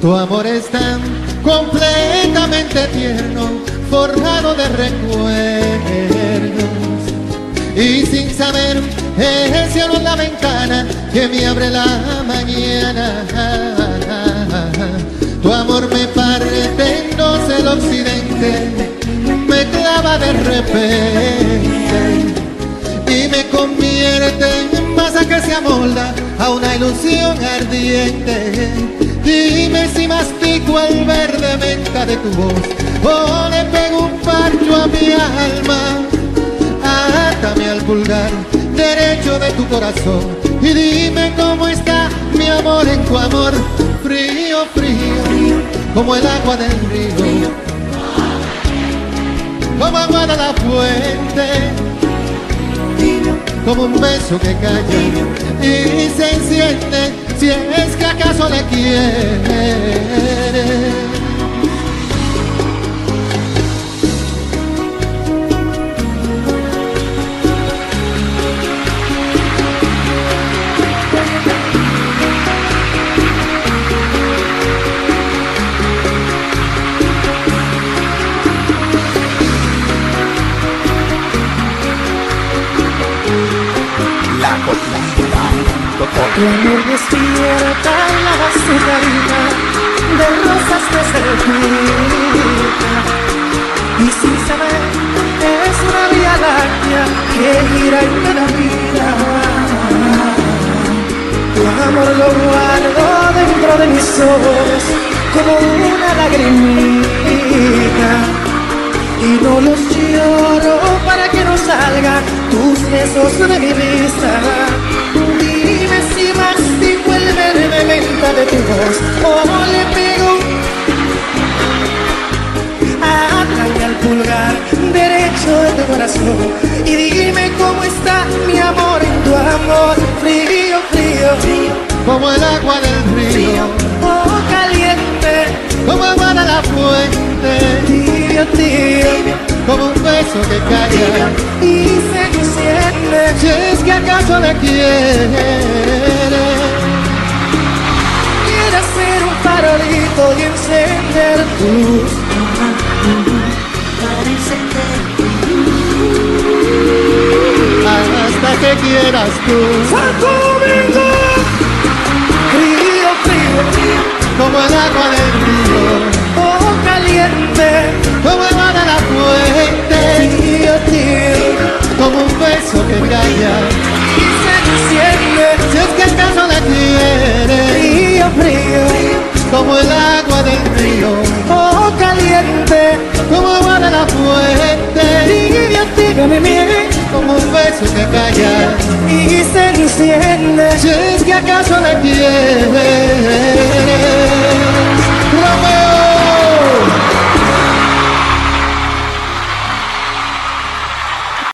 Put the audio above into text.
Tu amor es tan completamente tierno, forjado de recuerdos. Y sin saber, es cielo en la ventana que me abre la mañana. Tu amor me parte en dos el occidente, me clava de repente y me convierte en masa que se amolda a una ilusión ardiente. Dime si mastico el verde menta de tu voz o le pego un parcho a mi alma. Átame al pulgar derecho de tu corazón y dime cómo está mi amor en tu amor. Frío, frío, como el agua del río, como agua de la fuente, como un beso que calla y se enciende si es que acaso le quiere. Tu amor despierta la vasija de rosas desérticas y sin saber es una vía láctea que gira y me da vida. Tu amor lo guardo dentro de mis ojos como una lagrimita y no los lloro para que no salgan tus besos de mi vista. Dime si mastico el verde menta de tu voz o le pego ataque al pulgar derecho de tu corazón y dime cómo está mi amor en tu amor. Frío, frío, como el agua del río, o caliente, como agua de la fuente, tibio, tibio, como un beso que calla y se enciende si es que acaso le quiere. Quiero ser un farolito y encender tus para encender hasta que quieras tú. ¡Santo Domingo! Frío, frío, Como el agua del río, oh caliente, como el agua de la fuente, tío, tío, como un beso que calla y se enciende si es que acaso le quiere. frío, frío, Como el agua del río, oh caliente, como agua de la fuente, tío, tío, mi miel, como un beso que calla y se enciende si es que acaso le quiere.